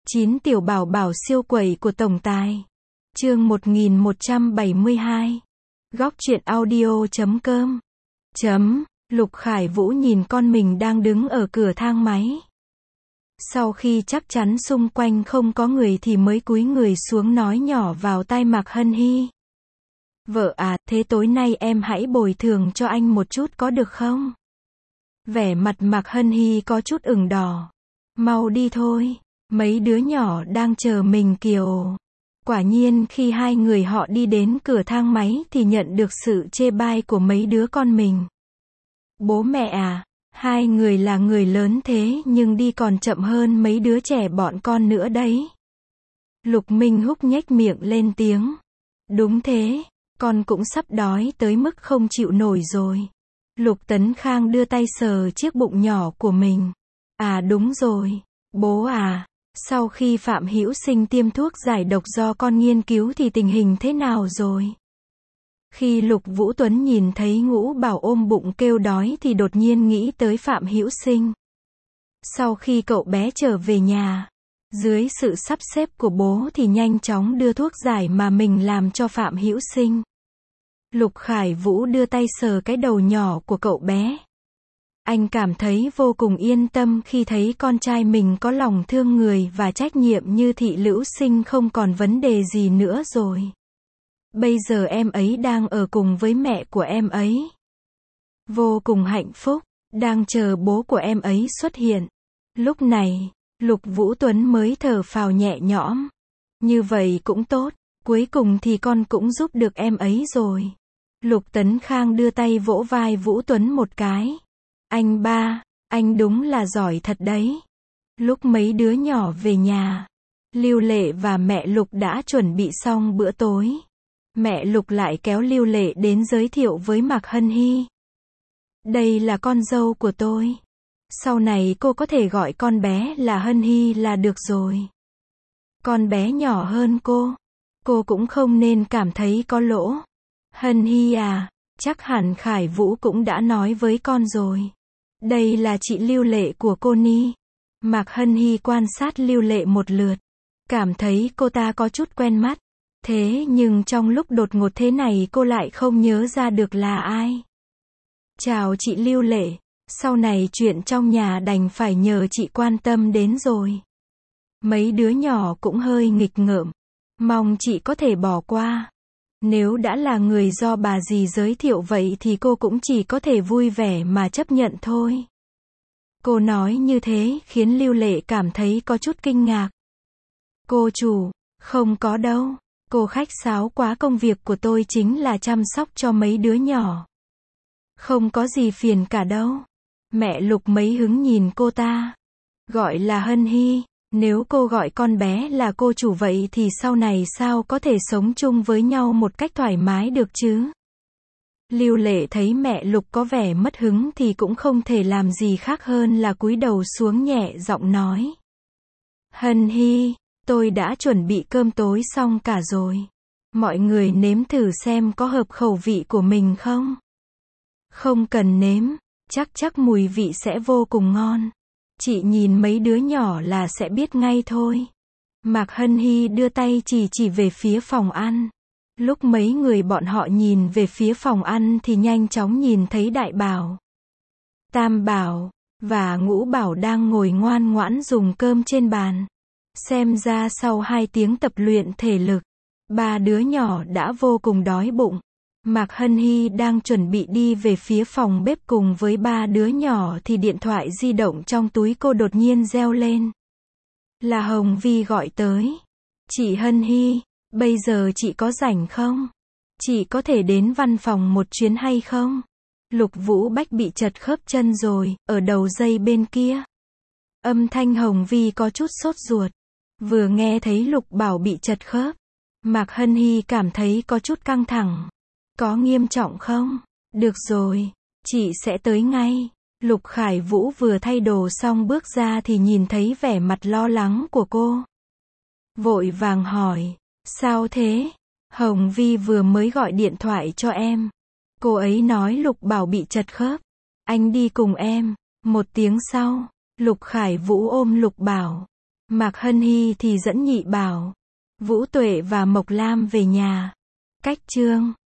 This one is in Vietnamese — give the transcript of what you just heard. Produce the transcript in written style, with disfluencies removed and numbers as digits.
9 tiểu bảo bảo siêu quẩy của tổng tài. Chương 1172. Góc truyện audio.com. Lục Khải Vũ nhìn con mình đang đứng ở cửa thang máy. Sau khi chắc chắn xung quanh không có người thì mới cúi người xuống nói nhỏ vào tai Mạc Hân Hy. Vợ à, thế tối nay em hãy bồi thường cho anh một chút có được không? Vẻ mặt Mạc Hân Hy có chút ửng đỏ. Mau đi thôi, mấy đứa nhỏ đang chờ mình kìa. Quả nhiên khi hai người họ đi đến cửa thang máy thì nhận được sự chê bai của mấy đứa con mình. Bố mẹ à, hai người là người lớn thế nhưng đi còn chậm hơn mấy đứa trẻ bọn con nữa đấy. Lục Minh Húc nhếch miệng lên tiếng. Đúng thế, con cũng sắp đói tới mức không chịu nổi rồi. Lục Tấn Khang đưa tay sờ chiếc bụng nhỏ của mình. À đúng rồi, bố à, sau khi Phạm Hữu Sinh tiêm thuốc giải độc do con nghiên cứu thì tình hình thế nào rồi? Khi Lục Vũ Tuấn nhìn thấy Ngũ Bảo ôm bụng kêu đói thì đột nhiên nghĩ tới Phạm Hữu Sinh. Sau khi cậu bé trở về nhà, dưới sự sắp xếp của bố thì nhanh chóng đưa thuốc giải mà mình làm cho Phạm Hữu Sinh. Lục Khải Vũ đưa tay sờ cái đầu nhỏ của cậu bé. Anh cảm thấy vô cùng yên tâm khi thấy con trai mình có lòng thương người và trách nhiệm như Thị Lữu Sinh không còn vấn đề gì nữa rồi. Bây giờ em ấy đang ở cùng với mẹ của em ấy. Vô cùng hạnh phúc, đang chờ bố của em ấy xuất hiện. Lúc này, Lục Vũ Tuấn mới thở phào nhẹ nhõm. Như vậy cũng tốt, cuối cùng thì con cũng giúp được em ấy rồi. Lục Tấn Khang đưa tay vỗ vai Vũ Tuấn một cái. Anh ba, anh đúng là giỏi thật đấy. Lúc mấy đứa nhỏ về nhà, Lưu Lệ và mẹ Lục đã chuẩn bị xong bữa tối. Mẹ Lục lại kéo Lưu Lệ đến giới thiệu với Mạc Hân Hy. Đây là con dâu của tôi. Sau này cô có thể gọi con bé là Hân Hy là được rồi. Con bé nhỏ hơn cô cũng không nên cảm thấy có lỗ. Hân Hy à, chắc hẳn Khải Vũ cũng đã nói với con rồi. Đây là chị Lưu Lệ của cô Ni. Mạc Hân Hy quan sát Lưu Lệ một lượt, cảm thấy cô ta có chút quen mắt. Thế nhưng trong lúc đột ngột thế này cô lại không nhớ ra được là ai. Chào chị Lưu Lệ, sau này chuyện trong nhà đành phải nhờ chị quan tâm đến rồi. Mấy đứa nhỏ cũng hơi nghịch ngợm, mong chị có thể bỏ qua. Nếu đã là người do bà dì giới thiệu vậy thì cô cũng chỉ có thể vui vẻ mà chấp nhận thôi. Cô nói như thế khiến Lưu Lệ cảm thấy có chút kinh ngạc. Cô chủ, không có đâu. Cô khách sáo quá, công việc của tôi chính là chăm sóc cho mấy đứa nhỏ. Không có gì phiền cả đâu. Mẹ Lục mấy hứng nhìn cô ta. Gọi là Hân Hy, nếu cô gọi con bé là cô chủ vậy thì sau này sao có thể sống chung với nhau một cách thoải mái được chứ? Lưu Lệ thấy mẹ Lục có vẻ mất hứng thì cũng không thể làm gì khác hơn là cúi đầu xuống nhẹ giọng nói. Hân Hy, tôi đã chuẩn bị cơm tối xong cả rồi. Mọi người nếm thử xem có hợp khẩu vị của mình không? Không cần nếm, chắc mùi vị sẽ vô cùng ngon. Chị nhìn mấy đứa nhỏ là sẽ biết ngay thôi. Mạc Hân Hy đưa tay chỉ về phía phòng ăn. Lúc mấy người bọn họ nhìn về phía phòng ăn thì nhanh chóng nhìn thấy Đại Bảo, Tam Bảo và Ngũ Bảo đang ngồi ngoan ngoãn dùng cơm trên bàn. Xem ra sau 2 tiếng tập luyện thể lực, 3 đứa nhỏ đã vô cùng đói bụng. Mạc Hân Hy đang chuẩn bị đi về phía phòng bếp cùng với 3 đứa nhỏ thì điện thoại di động trong túi cô đột nhiên reo lên. Là Hồng Vi gọi tới. Chị Hân Hy, bây giờ chị có rảnh không? Chị có thể đến văn phòng một chuyến hay không? Lục Vũ Bách bị trật khớp chân rồi, ở đầu dây bên kia. Âm thanh Hồng Vi có chút sốt ruột. Vừa nghe thấy Lục Bảo bị trật khớp, Mạc Hân Hy cảm thấy có chút căng thẳng. Có nghiêm trọng không? Được rồi, chị sẽ tới ngay. Lục Khải Vũ vừa thay đồ xong bước ra thì nhìn thấy vẻ mặt lo lắng của cô. Vội vàng hỏi, sao thế? Hồng Vi vừa mới gọi điện thoại cho em. Cô ấy nói Lục Bảo bị trật khớp. Anh đi cùng em. 1 tiếng sau, Lục Khải Vũ ôm Lục Bảo. Mạc Hân Hy thì dẫn Nhị Bảo, Vũ Tuệ và Mộc Lam về nhà. Cách chương